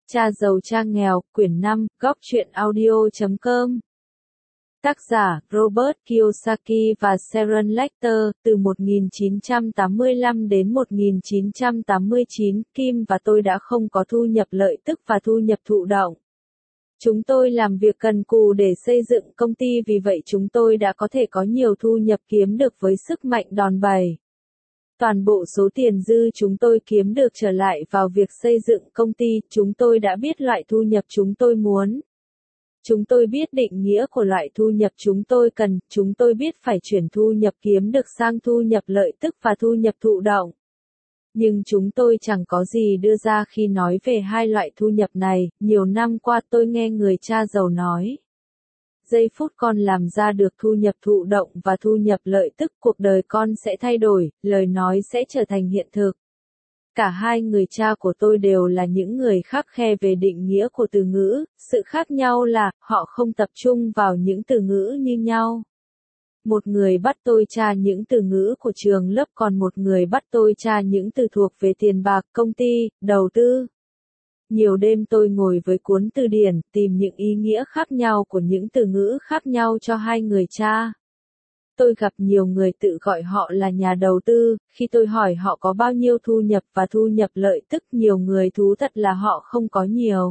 Cha giàu cha nghèo, quyển 5, góc truyện audio.com. Tác giả, Robert Kiyosaki và Sharon Lechter, từ 1985 đến 1989, Kim và tôi đã không có thu nhập lợi tức và thu nhập thụ động. Chúng tôi làm việc cần cù để xây dựng công ty, vì vậy chúng tôi đã có thể có nhiều thu nhập kiếm được với sức mạnh đòn bẩy. Toàn bộ số tiền dư chúng tôi kiếm được trở lại vào việc xây dựng công ty. Chúng tôi đã biết loại thu nhập chúng tôi muốn. Chúng tôi biết định nghĩa của loại thu nhập chúng tôi cần. Chúng tôi biết phải chuyển thu nhập kiếm được sang thu nhập lợi tức và thu nhập thụ động. Nhưng chúng tôi chẳng có gì đưa ra khi nói về hai loại thu nhập này. Nhiều năm qua tôi nghe người cha giàu nói: giây phút con làm ra được thu nhập thụ động và thu nhập lợi tức, cuộc đời con sẽ thay đổi, lời nói sẽ trở thành hiện thực. Cả hai người cha của tôi đều là những người khắt khe về định nghĩa của từ ngữ, sự khác nhau là, họ không tập trung vào những từ ngữ như nhau. Một người bắt tôi tra những từ ngữ của trường lớp, còn một người bắt tôi tra những từ thuộc về tiền bạc, công ty, đầu tư. Nhiều đêm tôi ngồi với cuốn từ điển, tìm những ý nghĩa khác nhau của những từ ngữ khác nhau cho hai người cha. Tôi gặp nhiều người tự gọi họ là nhà đầu tư, khi tôi hỏi họ có bao nhiêu thu nhập và thu nhập lợi tức, nhiều người thú thật là họ không có nhiều.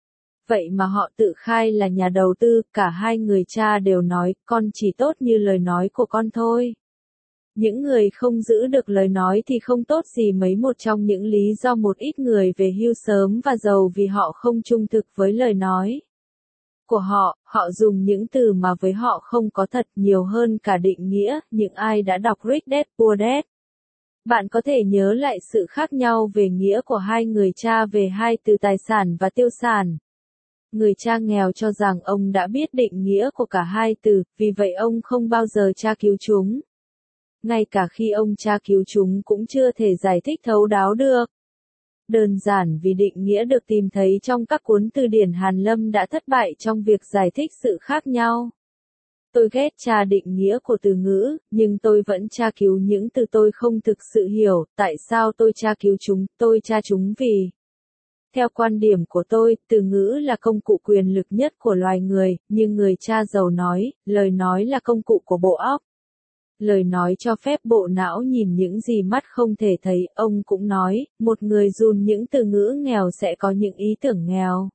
Vậy mà họ tự khai là nhà đầu tư. Cả hai người cha đều nói, con chỉ tốt như lời nói của con thôi. Những người không giữ được lời nói thì không tốt gì mấy. Một trong những lý do một ít người về hưu sớm và giàu vì họ không trung thực với lời nói của họ. Họ dùng những từ mà với họ không có thật nhiều hơn cả định nghĩa. Những ai đã đọc Rich Dad Poor Dad, bạn có thể nhớ lại sự khác nhau về nghĩa của hai người cha về hai từ tài sản và tiêu sản. Người cha nghèo cho rằng ông đã biết định nghĩa của cả hai từ, vì vậy ông không bao giờ tra cứu chúng. Ngay cả khi ông tra cứu chúng cũng chưa thể giải thích thấu đáo được. Đơn giản vì định nghĩa được tìm thấy trong các cuốn từ điển Hàn Lâm đã thất bại trong việc giải thích sự khác nhau. Tôi ghét tra định nghĩa của từ ngữ, nhưng tôi vẫn tra cứu những từ tôi không thực sự hiểu. Tại sao tôi tra cứu chúng? Tôi tra chúng vì, theo quan điểm của tôi, từ ngữ là công cụ quyền lực nhất của loài người, nhưng người cha giàu nói, lời nói là công cụ của bộ óc. Lời nói cho phép bộ não nhìn những gì mắt không thể thấy. Ông cũng nói, một người dùn những từ ngữ nghèo sẽ có những ý tưởng nghèo.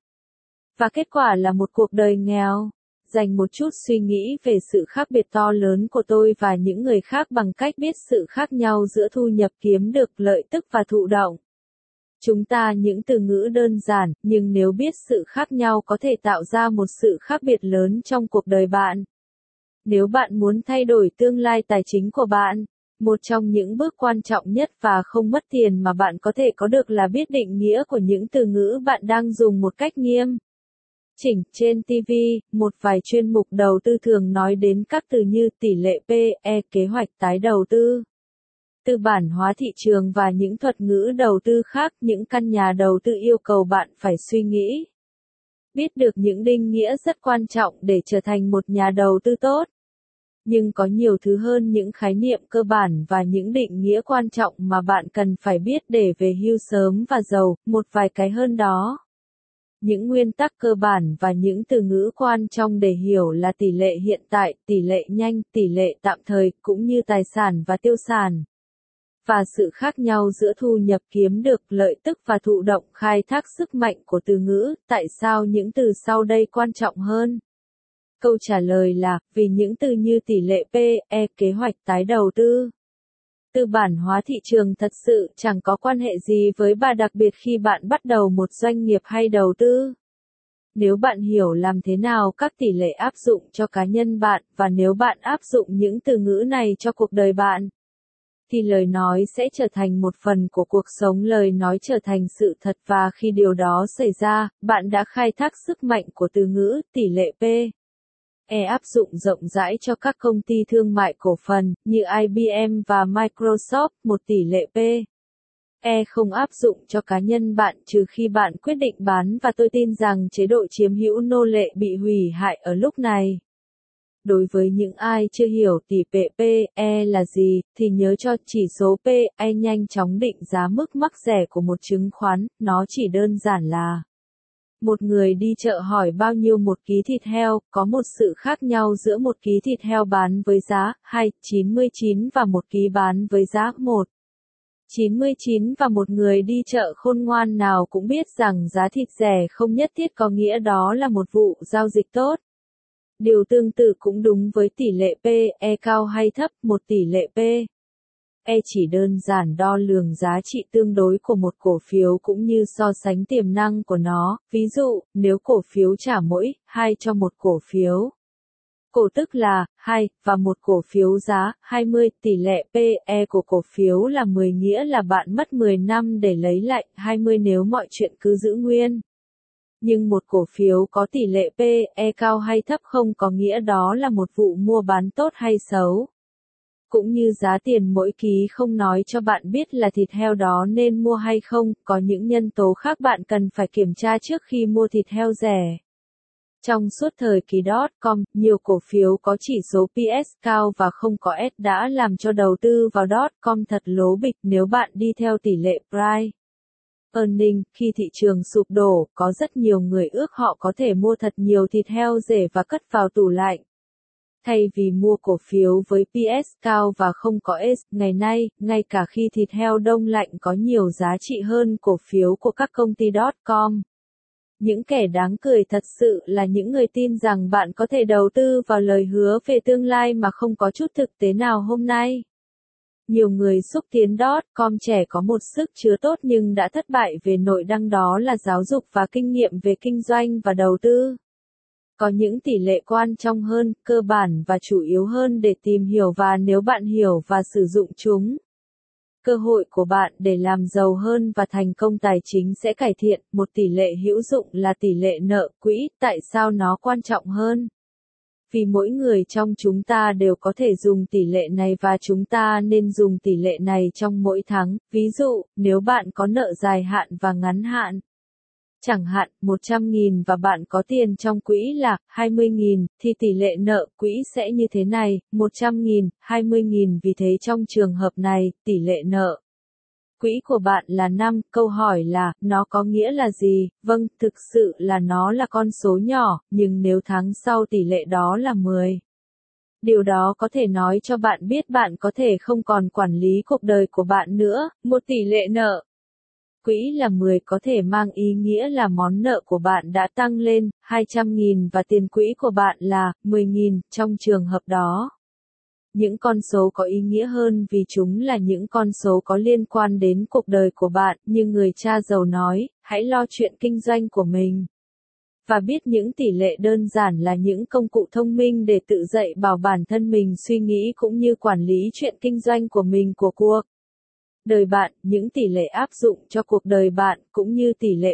Và kết quả là một cuộc đời nghèo. Dành một chút suy nghĩ về sự khác biệt to lớn của tôi và những người khác bằng cách biết sự khác nhau giữa thu nhập kiếm được, lợi tức và thụ động. Chúng ta những từ ngữ đơn giản, nhưng nếu biết sự khác nhau có thể tạo ra một sự khác biệt lớn trong cuộc đời bạn. Nếu bạn muốn thay đổi tương lai tài chính của bạn, một trong những bước quan trọng nhất và không mất tiền mà bạn có thể có được là biết định nghĩa của những từ ngữ bạn đang dùng một cách nghiêm chỉnh. Trên TV, một vài chuyên mục đầu tư thường nói đến các từ như tỷ lệ PE, kế hoạch tái đầu tư, tư bản hóa thị trường và những thuật ngữ đầu tư khác. Những căn nhà đầu tư yêu cầu bạn phải suy nghĩ, biết được những định nghĩa rất quan trọng để trở thành một nhà đầu tư tốt. Nhưng có nhiều thứ hơn những khái niệm cơ bản và những định nghĩa quan trọng mà bạn cần phải biết để về hưu sớm và giàu. Một vài cái hơn đó. Những nguyên tắc cơ bản và những từ ngữ quan trọng để hiểu là tỷ lệ hiện tại, tỷ lệ nhanh, tỷ lệ tạm thời, cũng như tài sản và tiêu sản. Và sự khác nhau giữa thu nhập kiếm được, lợi tức và thụ động. Khai thác sức mạnh của từ ngữ. Tại sao những từ sau đây quan trọng hơn? Câu trả lời là, vì những từ như tỷ lệ PE, kế hoạch tái đầu tư, tư bản hóa thị trường thật sự chẳng có quan hệ gì với bạn, đặc biệt khi bạn bắt đầu một doanh nghiệp hay đầu tư. Nếu bạn hiểu làm thế nào các tỷ lệ áp dụng cho cá nhân bạn, và nếu bạn áp dụng những từ ngữ này cho cuộc đời bạn, thì lời nói sẽ trở thành một phần của cuộc sống, lời nói trở thành sự thật, và khi điều đó xảy ra, bạn đã khai thác sức mạnh của từ ngữ. Tỷ lệ PE áp dụng rộng rãi cho các công ty thương mại cổ phần, như IBM và Microsoft. Một tỷ lệ PE không áp dụng cho cá nhân bạn trừ khi bạn quyết định bán, và tôi tin rằng chế độ chiếm hữu nô lệ bị hủy hại ở lúc này. Đối với những ai chưa hiểu tỷ lệ PE là gì, thì nhớ cho chỉ số PE nhanh chóng định giá mức mắc rẻ của một chứng khoán. Nó chỉ đơn giản là Một người đi chợ hỏi bao nhiêu một ký thịt heo, có một sự khác nhau giữa một ký thịt heo bán với giá 2,99 và một ký bán với giá 1,99 và một người đi chợ khôn ngoan nào cũng biết rằng giá thịt rẻ không nhất thiết có nghĩa đó là một vụ giao dịch tốt. Điều tương tự cũng đúng với tỷ lệ PE cao hay thấp, một tỷ lệ PE chỉ đơn giản đo lường giá trị tương đối của một cổ phiếu cũng như so sánh tiềm năng của nó, ví dụ, nếu cổ phiếu trả mỗi 2 cho một cổ phiếu. Cổ tức là 2, và một cổ phiếu giá 20, tỷ lệ PE của cổ phiếu là 10 nghĩa là bạn mất 10 năm để lấy lại 20 nếu mọi chuyện cứ giữ nguyên. Nhưng một cổ phiếu có tỷ lệ PE cao hay thấp không có nghĩa đó là một vụ mua bán tốt hay xấu. Cũng như giá tiền mỗi ký không nói cho bạn biết là thịt heo đó nên mua hay không, có những nhân tố khác bạn cần phải kiểm tra trước khi mua thịt heo rẻ. Trong suốt thời kỳ .com, nhiều cổ phiếu có chỉ số PS cao và không có S đã làm cho đầu tư vào .com thật lố bịch nếu bạn đi theo tỷ lệ Price Earning. Khi thị trường sụp đổ, có rất nhiều người ước họ có thể mua thật nhiều thịt heo rẻ và cất vào tủ lạnh. Thay vì mua cổ phiếu với PS cao và không có S, ngày nay, ngay cả khi thịt heo đông lạnh có nhiều giá trị hơn cổ phiếu của các công ty .com. Những kẻ đáng cười thật sự là những người tin rằng bạn có thể đầu tư vào lời hứa về tương lai mà không có chút thực tế nào hôm nay. Nhiều người xúc tiến .com trẻ có một sức chứa tốt nhưng đã thất bại về nội đăng, đó là giáo dục và kinh nghiệm về kinh doanh và đầu tư. Có những tỷ lệ quan trọng hơn, cơ bản và chủ yếu hơn để tìm hiểu, và nếu bạn hiểu và sử dụng chúng, cơ hội của bạn để làm giàu hơn và thành công tài chính sẽ cải thiện. Một tỷ lệ hữu dụng là tỷ lệ nợ quỹ. Tại sao nó quan trọng hơn? Vì mỗi người trong chúng ta đều có thể dùng tỷ lệ này và chúng ta nên dùng tỷ lệ này trong mỗi tháng. Ví dụ, nếu bạn có nợ dài hạn và ngắn hạn, chẳng hạn 100.000 và bạn có tiền trong quỹ là 20.000, thì tỷ lệ nợ quỹ sẽ như thế này, 100.000, 20.000. Vì thế trong trường hợp này, tỷ lệ nợ quỹ của bạn là 5. Câu hỏi là, nó có nghĩa là gì? Vâng, thực sự là nó là con số nhỏ, nhưng nếu tháng sau tỷ lệ đó là 10. Điều đó có thể nói cho bạn biết bạn có thể không còn quản lý cuộc đời của bạn nữa. Một tỷ lệ nợ quỹ là 10 có thể mang ý nghĩa là món nợ của bạn đã tăng lên 200.000 và tiền quỹ của bạn là 10.000. Trong trường hợp đó, những con số có ý nghĩa hơn vì chúng là những con số có liên quan đến cuộc đời của bạn. Như người cha giàu nói, hãy lo chuyện kinh doanh của mình. Và biết những tỷ lệ đơn giản là những công cụ thông minh để tự dạy bảo bản thân mình suy nghĩ cũng như quản lý chuyện kinh doanh của mình của cuộc đời bạn. Những tỷ lệ áp dụng cho cuộc đời bạn cũng như tỷ lệ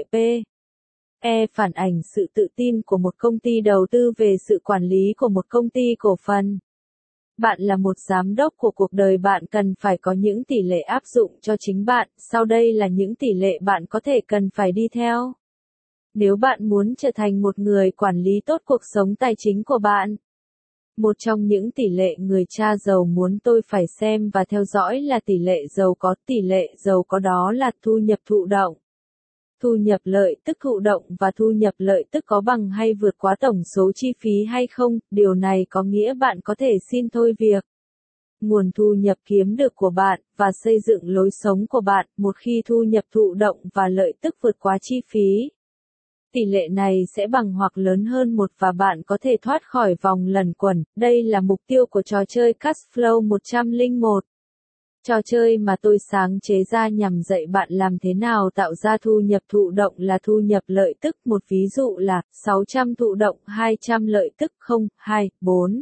PE phản ảnh sự tự tin của một công ty đầu tư về sự quản lý của một công ty cổ phần. Bạn là một giám đốc của cuộc đời bạn cần phải có những tỷ lệ áp dụng cho chính bạn. Sau đây là những tỷ lệ bạn có thể cần phải đi theo nếu bạn muốn trở thành một người quản lý tốt cuộc sống tài chính của bạn. Một trong những tỷ lệ người cha giàu muốn tôi phải xem và theo dõi là tỷ lệ giàu có. Tỷ lệ giàu có đó là thu nhập thụ động, thu nhập lợi tức thụ động và thu nhập lợi tức có bằng hay vượt quá tổng số chi phí hay không. Điều này có nghĩa bạn có thể xin thôi việc, nguồn thu nhập kiếm được của bạn, và xây dựng lối sống của bạn, một khi thu nhập thụ động và lợi tức vượt quá chi phí. Tỷ lệ này sẽ bằng hoặc lớn hơn 1 và bạn có thể thoát khỏi vòng luẩn quẩn. Đây là mục tiêu của trò chơi Cashflow 101. Trò chơi mà tôi sáng chế ra nhằm dạy bạn làm thế nào tạo ra thu nhập thụ động là thu nhập lợi tức. Một ví dụ là 600 thụ động 200 lợi tức 0, 2, 4.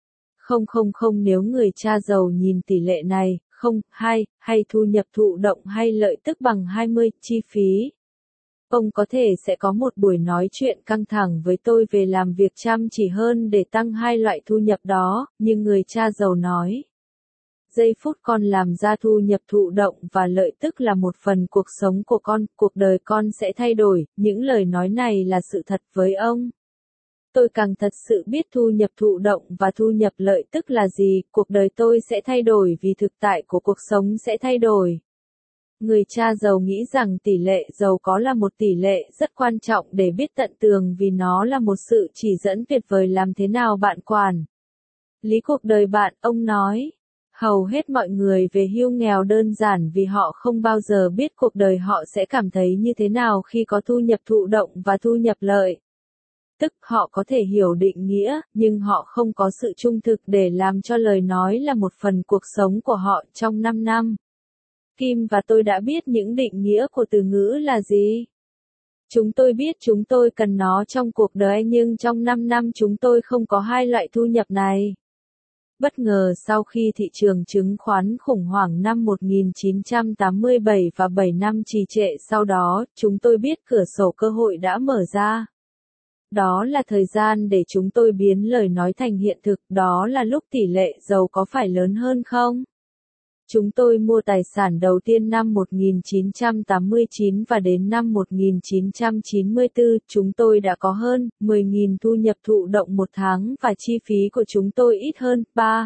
000. Nếu người cha giàu nhìn tỷ lệ này, 0, 2, hay thu nhập thụ động hay lợi tức bằng 20, chi phí, ông có thể sẽ có một buổi nói chuyện căng thẳng với tôi về làm việc chăm chỉ hơn để tăng hai loại thu nhập đó, nhưng người cha giàu nói, giây phút con làm ra thu nhập thụ động và lợi tức là một phần cuộc sống của con, cuộc đời con sẽ thay đổi. Những lời nói này là sự thật với ông. Tôi càng thật sự biết thu nhập thụ động và thu nhập lợi tức là gì, cuộc đời tôi sẽ thay đổi vì thực tại của cuộc sống sẽ thay đổi. Người cha giàu nghĩ rằng tỷ lệ giàu có là một tỷ lệ rất quan trọng để biết tận tường vì nó là một sự chỉ dẫn tuyệt vời làm thế nào bạn quản lý cuộc đời bạn, ông nói. Hầu hết mọi người về hưu nghèo đơn giản vì họ không bao giờ biết cuộc đời họ sẽ cảm thấy như thế nào khi có thu nhập thụ động và thu nhập lợi. Tức họ có thể hiểu định nghĩa, nhưng họ không có sự trung thực để làm cho lời nói là một phần cuộc sống của họ trong 5 năm. Kim và tôi đã biết những định nghĩa của từ ngữ là gì. Chúng tôi biết chúng tôi cần nó trong cuộc đời nhưng trong 5 năm chúng tôi không có hai loại thu nhập này. Bất ngờ sau khi thị trường chứng khoán khủng hoảng năm 1987 và 7 năm trì trệ sau đó, chúng tôi biết cửa sổ cơ hội đã mở ra. Đó là thời gian để chúng tôi biến lời nói thành hiện thực, đó là lúc tỷ lệ giàu có phải lớn hơn không? Chúng tôi mua tài sản đầu tiên năm 1989 và đến năm 1994, chúng tôi đã có hơn 10.000 thu nhập thụ động một tháng và chi phí của chúng tôi ít hơn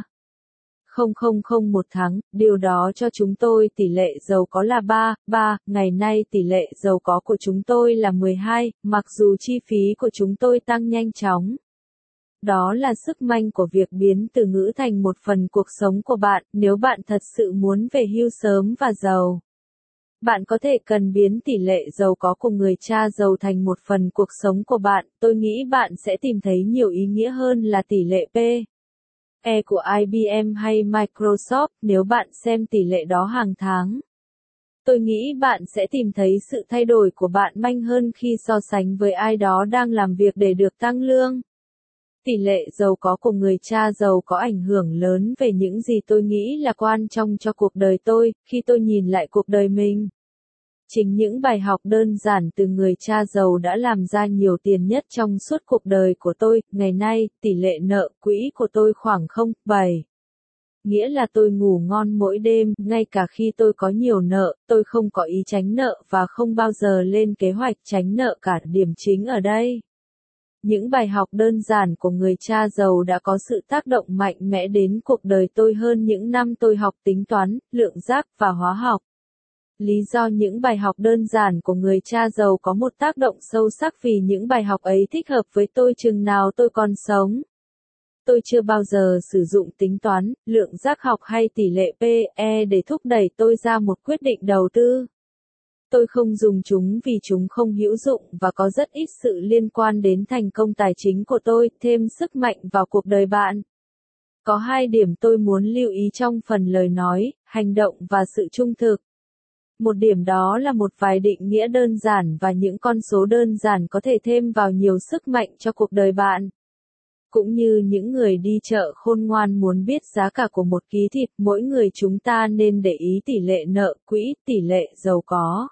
3.000 một tháng, điều đó cho chúng tôi tỷ lệ giàu có là 3, ngày nay tỷ lệ giàu có của chúng tôi là 12, mặc dù chi phí của chúng tôi tăng nhanh chóng. Đó là sức mạnh của việc biến từ ngữ thành một phần cuộc sống của bạn, nếu bạn thật sự muốn về hưu sớm và giàu. Bạn có thể cần biến tỷ lệ giàu có của người cha giàu thành một phần cuộc sống của bạn, tôi nghĩ bạn sẽ tìm thấy nhiều ý nghĩa hơn là tỷ lệ P/E của IBM hay Microsoft nếu bạn xem tỷ lệ đó hàng tháng. Tôi nghĩ bạn sẽ tìm thấy sự thay đổi của bạn nhanh hơn khi so sánh với ai đó đang làm việc để được tăng lương. Tỷ lệ giàu có của người cha giàu có ảnh hưởng lớn về những gì tôi nghĩ là quan trọng cho cuộc đời tôi, khi tôi nhìn lại cuộc đời mình. Chính những bài học đơn giản từ người cha giàu đã làm ra nhiều tiền nhất trong suốt cuộc đời của tôi. Ngày nay, tỷ lệ nợ quỹ của tôi khoảng 0,7. Nghĩa là tôi ngủ ngon mỗi đêm, ngay cả khi tôi có nhiều nợ, tôi không có ý tránh nợ và không bao giờ lên kế hoạch tránh nợ cả. Điểm chính ở đây. Những bài học đơn giản của người cha giàu đã có sự tác động mạnh mẽ đến cuộc đời tôi hơn những năm tôi học tính toán, lượng giác và hóa học. Lý do những bài học đơn giản của người cha giàu có một tác động sâu sắc vì những bài học ấy thích hợp với tôi chừng nào tôi còn sống. Tôi chưa bao giờ sử dụng tính toán, lượng giác học hay tỷ lệ P/E để thúc đẩy tôi ra một quyết định đầu tư. Tôi không dùng chúng vì chúng không hữu dụng và có rất ít sự liên quan đến thành công tài chính của tôi, thêm sức mạnh vào cuộc đời bạn. Có hai điểm tôi muốn lưu ý trong phần lời nói, hành động và sự trung thực. Một điểm đó là một vài định nghĩa đơn giản và những con số đơn giản có thể thêm vào nhiều sức mạnh cho cuộc đời bạn. Cũng như những người đi chợ khôn ngoan muốn biết giá cả của một ký thịt, mỗi người chúng ta nên để ý tỷ lệ nợ quỹ, tỷ lệ giàu có.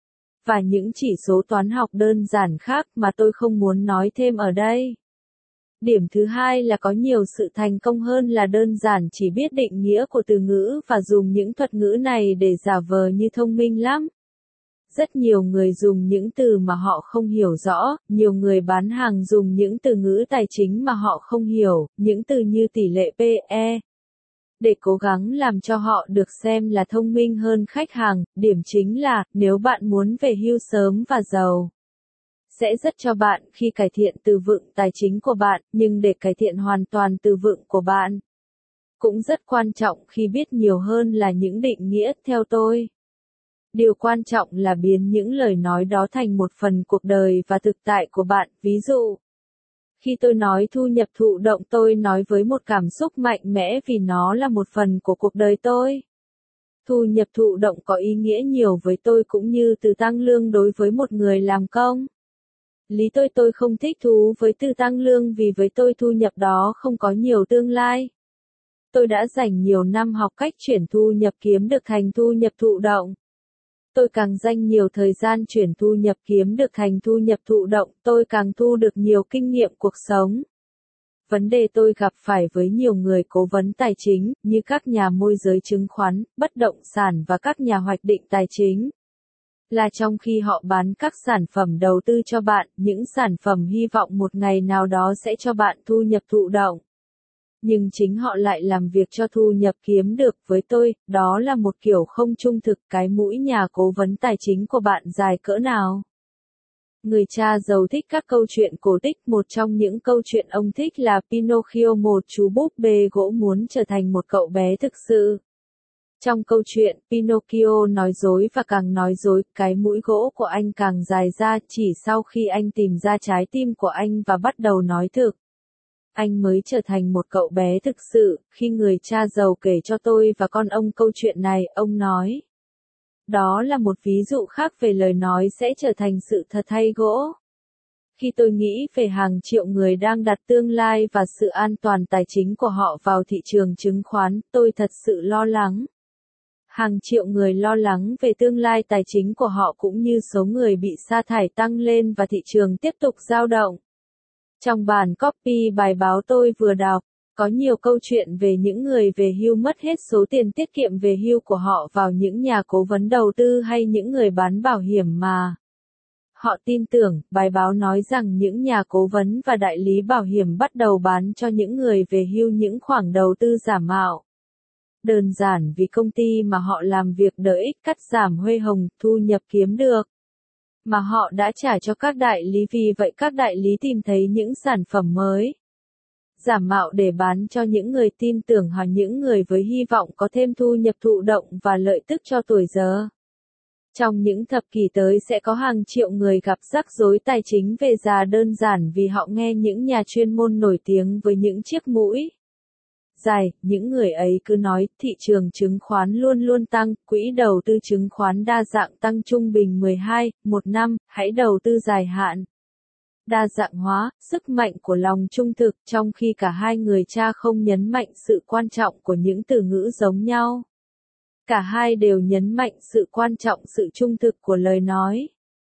Và những chỉ số toán học đơn giản khác mà tôi không muốn nói thêm ở đây. Điểm thứ hai là có nhiều sự thành công hơn là đơn giản chỉ biết định nghĩa của từ ngữ và dùng những thuật ngữ này để giả vờ như thông minh lắm. Rất nhiều người dùng những từ mà họ không hiểu rõ, nhiều người bán hàng dùng những từ ngữ tài chính mà họ không hiểu, những từ như tỷ lệ P/E. Để cố gắng làm cho họ được xem là thông minh hơn khách hàng, điểm chính là, nếu bạn muốn về hưu sớm và giàu, sẽ rất cho bạn khi cải thiện từ vựng tài chính của bạn, nhưng để cải thiện hoàn toàn từ vựng của bạn, cũng rất quan trọng khi biết nhiều hơn là những định nghĩa, theo tôi. Điều quan trọng là biến những lời nói đó thành một phần cuộc đời và thực tại của bạn, ví dụ. Khi tôi nói thu nhập thụ động tôi nói với một cảm xúc mạnh mẽ vì nó là một phần của cuộc đời tôi. Thu nhập thụ động có ý nghĩa nhiều với tôi cũng như từ tăng lương đối với một người làm công. Lý tôi không thích thú với từ tăng lương vì với tôi thu nhập đó không có nhiều tương lai. Tôi đã dành nhiều năm học cách chuyển thu nhập kiếm được thành thu nhập thụ động. Tôi càng dành nhiều thời gian chuyển thu nhập kiếm được thành thu nhập thụ động, tôi càng thu được nhiều kinh nghiệm cuộc sống. Vấn đề tôi gặp phải với nhiều người cố vấn tài chính, như các nhà môi giới chứng khoán, bất động sản và các nhà hoạch định tài chính, là trong khi họ bán các sản phẩm đầu tư cho bạn, những sản phẩm hy vọng một ngày nào đó sẽ cho bạn thu nhập thụ động. Nhưng chính họ lại làm việc cho thu nhập kiếm được với tôi, đó là một kiểu không trung thực. Cái mũi nhà cố vấn tài chính của bạn dài cỡ nào? Người cha giàu thích các câu chuyện cổ tích. Một trong những câu chuyện ông thích là Pinocchio, một chú búp bê gỗ muốn trở thành một cậu bé thực sự. Trong câu chuyện, Pinocchio nói dối và càng nói dối, cái mũi gỗ của anh càng dài ra. Chỉ sau khi anh tìm ra trái tim của anh và bắt đầu nói thực, anh mới trở thành một cậu bé thực sự. Khi người cha giàu kể cho tôi và con ông câu chuyện này, ông nói, đó là một ví dụ khác về lời nói sẽ trở thành sự thật hay gỗ. Khi tôi nghĩ về hàng triệu người đang đặt tương lai và sự an toàn tài chính của họ vào thị trường chứng khoán, tôi thật sự lo lắng. Hàng triệu người lo lắng về tương lai tài chính của họ cũng như số người bị sa thải tăng lên và thị trường tiếp tục dao động. Trong bản copy bài báo tôi vừa đọc, có nhiều câu chuyện về những người về hưu mất hết số tiền tiết kiệm về hưu của họ vào những nhà cố vấn đầu tư hay những người bán bảo hiểm mà họ tin tưởng. Bài báo nói rằng những nhà cố vấn và đại lý bảo hiểm bắt đầu bán cho những người về hưu những khoản đầu tư giả mạo. Đơn giản vì công ty mà họ làm việc đợi ích cắt giảm huê hồng, thu nhập kiếm được mà họ đã trả cho các đại lý. Vì vậy các đại lý tìm thấy những sản phẩm mới giả mạo để bán cho những người tin tưởng hoặc những người với hy vọng có thêm thu nhập thụ động và lợi tức cho tuổi già. Trong những thập kỷ tới sẽ có hàng triệu người gặp rắc rối tài chính về già đơn giản vì họ nghe những nhà chuyên môn nổi tiếng với những chiếc mũi dài. Những người ấy cứ nói thị trường chứng khoán luôn luôn tăng, quỹ đầu tư chứng khoán đa dạng tăng trung bình 12/1 năm, hãy đầu tư dài hạn. Đa dạng hóa, sức mạnh của lòng trung thực, trong khi cả hai người cha không nhấn mạnh sự quan trọng của những từ ngữ giống nhau. Cả hai đều nhấn mạnh sự quan trọng sự trung thực của lời nói.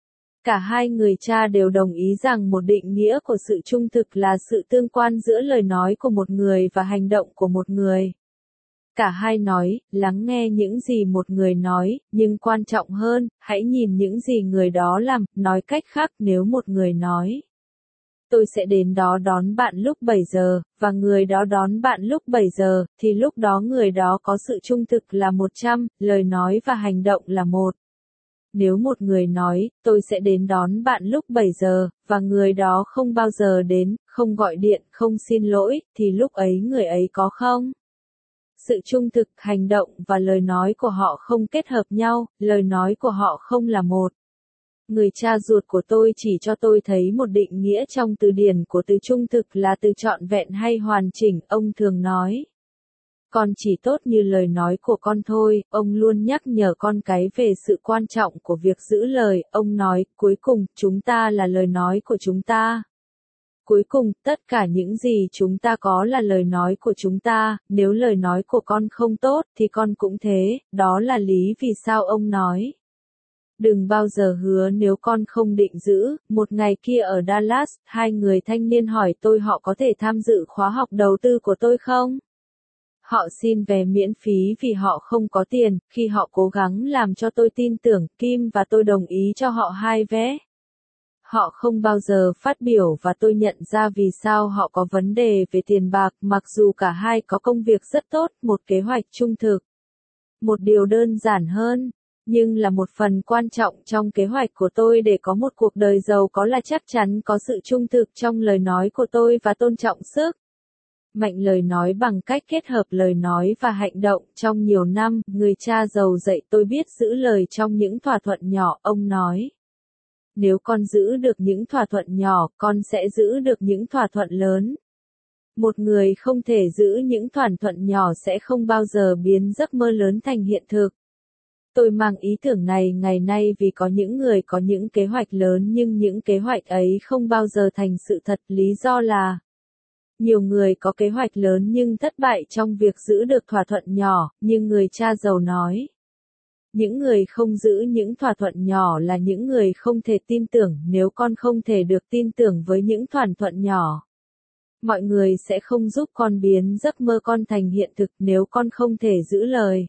Cả hai người cha đều đồng ý rằng một định nghĩa của sự trung thực là sự tương quan giữa lời nói của một người và hành động của một người. Cả hai nói, lắng nghe những gì một người nói, nhưng quan trọng hơn, hãy nhìn những gì người đó làm. Nói cách khác, nếu một người nói, tôi sẽ đến đó đón bạn lúc 7 giờ, và người đó đón bạn lúc 7 giờ, thì lúc đó người đó có sự trung thực là 100, lời nói và hành động là 1. Nếu một người nói, tôi sẽ đến đón bạn lúc 7 giờ, và người đó không bao giờ đến, không gọi điện, không xin lỗi, thì lúc ấy người ấy có không? Sự trung thực, hành động và lời nói của họ không kết hợp nhau, lời nói của họ không là một. Người cha ruột của tôi chỉ cho tôi thấy một định nghĩa trong từ điển của từ trung thực là từ trọn vẹn hay hoàn chỉnh. Ông thường nói, con chỉ tốt như lời nói của con thôi. Ông luôn nhắc nhở con cái về sự quan trọng của việc giữ lời. Ông nói, cuối cùng, chúng ta là lời nói của chúng ta. Cuối cùng, tất cả những gì chúng ta có là lời nói của chúng ta. Nếu lời nói của con không tốt, thì con cũng thế. Đó là lý vì sao ông nói, đừng bao giờ hứa nếu con không định giữ. Một ngày kia ở Dallas, hai người thanh niên hỏi tôi họ có thể tham dự khóa học đầu tư của tôi không? Họ xin vé miễn phí vì họ không có tiền. Khi họ cố gắng làm cho tôi tin tưởng, Kim và tôi đồng ý cho họ 2 vé. Họ không bao giờ phát biểu và tôi nhận ra vì sao họ có vấn đề về tiền bạc, mặc dù cả hai có công việc rất tốt, một kế hoạch trung thực. Một điều đơn giản hơn, nhưng là một phần quan trọng trong kế hoạch của tôi để có một cuộc đời giàu có là chắc chắn có sự trung thực trong lời nói của tôi và tôn trọng sức mạnh lời nói bằng cách kết hợp lời nói và hành động. Trong nhiều năm, người cha giàu dạy tôi biết giữ lời trong những thỏa thuận nhỏ. Ông nói, nếu con giữ được những thỏa thuận nhỏ, con sẽ giữ được những thỏa thuận lớn. Một người không thể giữ những thỏa thuận nhỏ sẽ không bao giờ biến giấc mơ lớn thành hiện thực. Tôi mang ý tưởng này ngày nay vì có những người có những kế hoạch lớn nhưng những kế hoạch ấy không bao giờ thành sự thật. Lý do là, nhiều người có kế hoạch lớn nhưng thất bại trong việc giữ được thỏa thuận nhỏ. Nhưng người cha giàu nói, những người không giữ những thỏa thuận nhỏ là những người không thể tin tưởng. Nếu con không thể được tin tưởng với những thỏa thuận nhỏ, mọi người sẽ không giúp con biến giấc mơ con thành hiện thực. Nếu con không thể giữ lời,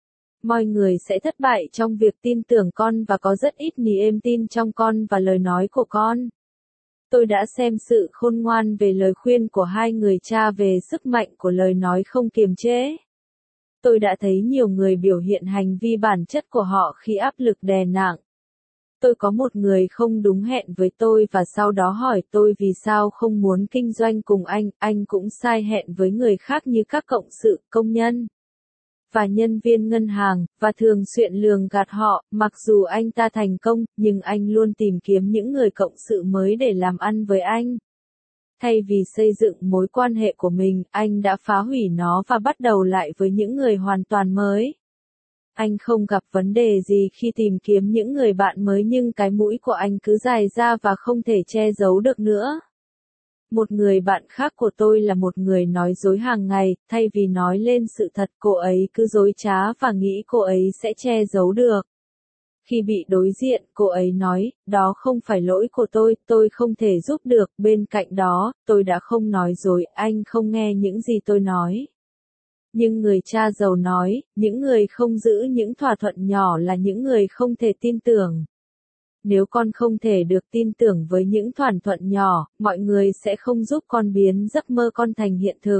mọi người sẽ thất bại trong việc tin tưởng con và có rất ít niềm tin trong con và lời nói của con. Tôi đã xem sự khôn ngoan về lời khuyên của hai người cha về sức mạnh của lời nói không kiềm chế. Tôi đã thấy nhiều người biểu hiện hành vi bản chất của họ khi áp lực đè nặng. Tôi có một người không đúng hẹn với tôi và sau đó hỏi tôi vì sao không muốn kinh doanh cùng anh cũng sai hẹn với người khác như các cộng sự, công nhân và nhân viên ngân hàng, và thường xuyên lường gạt họ, mặc dù anh ta thành công, nhưng anh luôn tìm kiếm những người cộng sự mới để làm ăn với anh. Thay vì xây dựng mối quan hệ của mình, anh đã phá hủy nó và bắt đầu lại với những người hoàn toàn mới. Anh không gặp vấn đề gì khi tìm kiếm những người bạn mới nhưng cái mũi của anh cứ dài ra và không thể che giấu được nữa. Một người bạn khác của tôi là một người nói dối hàng ngày, thay vì nói lên sự thật cô ấy cứ dối trá và nghĩ cô ấy sẽ che giấu được. Khi bị đối diện, cô ấy nói, đó không phải lỗi của tôi không thể giúp được, bên cạnh đó, tôi đã không nói dối, anh không nghe những gì tôi nói. Nhưng người cha giàu nói, những người không giữ những thỏa thuận nhỏ là những người không thể tin tưởng. Nếu con không thể được tin tưởng với những thỏa thuận nhỏ, mọi người sẽ không giúp con biến giấc mơ con thành hiện thực.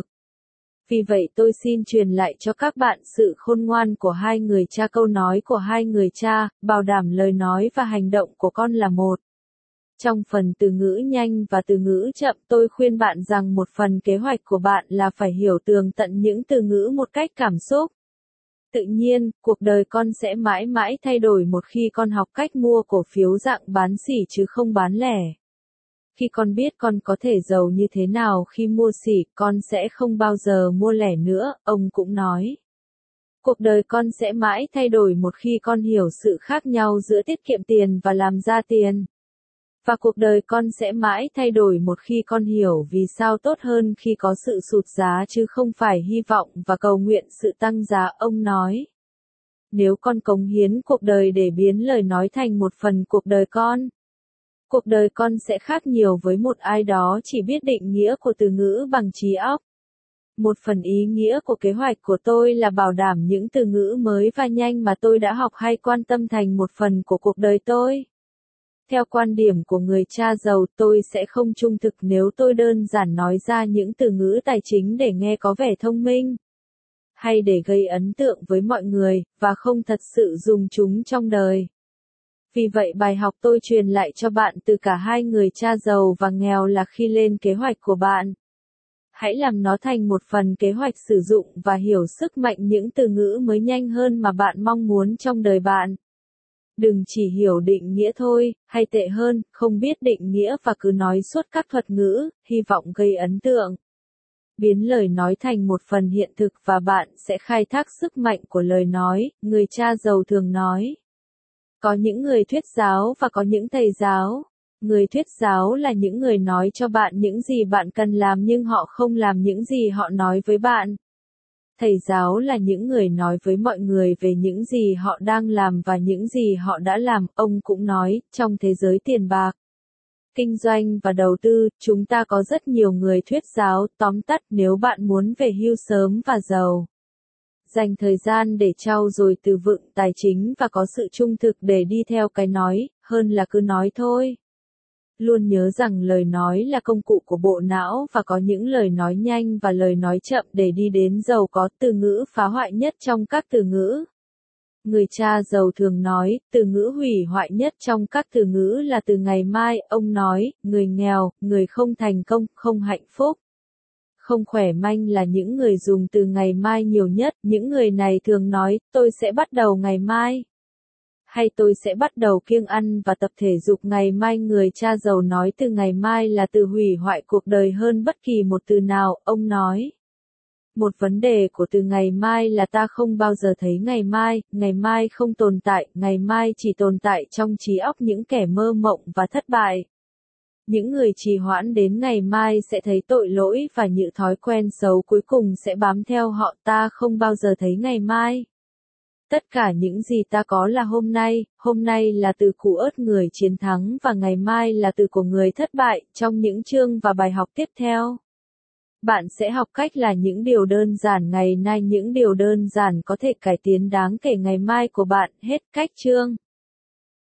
Vì vậy tôi xin truyền lại cho các bạn sự khôn ngoan của hai người cha. Câu nói của hai người cha, bảo đảm lời nói và hành động của con là một. Trong phần từ ngữ nhanh và từ ngữ chậm, tôi khuyên bạn rằng một phần kế hoạch của bạn là phải hiểu tường tận những từ ngữ một cách cảm xúc. Tự nhiên, cuộc đời con sẽ mãi mãi thay đổi một khi con học cách mua cổ phiếu dạng bán sỉ chứ không bán lẻ. Khi con biết con có thể giàu như thế nào khi mua sỉ, con sẽ không bao giờ mua lẻ nữa, ông cũng nói. Cuộc đời con sẽ mãi thay đổi một khi con hiểu sự khác nhau giữa tiết kiệm tiền và làm ra tiền. Và cuộc đời con sẽ mãi thay đổi một khi con hiểu vì sao tốt hơn khi có sự sụt giá chứ không phải hy vọng và cầu nguyện sự tăng giá, ông nói. Nếu con cống hiến cuộc đời để biến lời nói thành một phần cuộc đời con sẽ khác nhiều với một ai đó chỉ biết định nghĩa của từ ngữ bằng trí óc. Một phần ý nghĩa của kế hoạch của tôi là bảo đảm những từ ngữ mới và nhanh mà tôi đã học hay quan tâm thành một phần của cuộc đời tôi. Theo quan điểm của người cha giàu, tôi sẽ không trung thực nếu tôi đơn giản nói ra những từ ngữ tài chính để nghe có vẻ thông minh, hay để gây ấn tượng với mọi người, và không thật sự dùng chúng trong đời. Vì vậy bài học tôi truyền lại cho bạn từ cả hai người cha giàu và nghèo là khi lên kế hoạch của bạn, hãy làm nó thành một phần kế hoạch sử dụng và hiểu sức mạnh những từ ngữ mới nhanh hơn mà bạn mong muốn trong đời bạn. Đừng chỉ hiểu định nghĩa thôi, hay tệ hơn, không biết định nghĩa và cứ nói suốt các thuật ngữ, hy vọng gây ấn tượng. Biến lời nói thành một phần hiện thực và bạn sẽ khai thác sức mạnh của lời nói, người cha giàu thường nói. Có những người thuyết giáo và có những thầy giáo. Người thuyết giáo là những người nói cho bạn những gì bạn cần làm nhưng họ không làm những gì họ nói với bạn. Thầy giáo là những người nói với mọi người về những gì họ đang làm và những gì họ đã làm, ông cũng nói, trong thế giới tiền bạc, kinh doanh và đầu tư, chúng ta có rất nhiều người thuyết giáo, tóm tắt nếu bạn muốn về hưu sớm và giàu. Dành thời gian để trau dồi từ vựng tài chính và có sự trung thực để đi theo cái nói, hơn là cứ nói thôi. Luôn nhớ rằng lời nói là công cụ của bộ não và có những lời nói nhanh và lời nói chậm để đi đến giàu có. Từ ngữ phá hoại nhất trong các từ ngữ. Người cha giàu thường nói, từ ngữ hủy hoại nhất trong các từ ngữ là từ ngày mai, ông nói, người nghèo, người không thành công, không hạnh phúc, không khỏe mạnh là những người dùng từ ngày mai nhiều nhất. Những người này thường nói, tôi sẽ bắt đầu ngày mai. Hay tôi sẽ bắt đầu kiêng ăn và tập thể dục ngày mai. Người cha giàu nói từ ngày mai là từ hủy hoại cuộc đời hơn bất kỳ một từ nào, ông nói. Một vấn đề của từ ngày mai là ta không bao giờ thấy ngày mai không tồn tại, ngày mai chỉ tồn tại trong trí óc những kẻ mơ mộng và thất bại. Những người trì hoãn đến ngày mai sẽ thấy tội lỗi và những thói quen xấu cuối cùng sẽ bám theo họ. Ta không bao giờ thấy ngày mai. Tất cả những gì ta có là hôm nay là từ củ ớt người chiến thắng và ngày mai là từ của người thất bại. Trong những chương và bài học tiếp theo, bạn sẽ học cách là những điều đơn giản ngày nay, những điều đơn giản có thể cải tiến đáng kể ngày mai của bạn. Hết cách chương.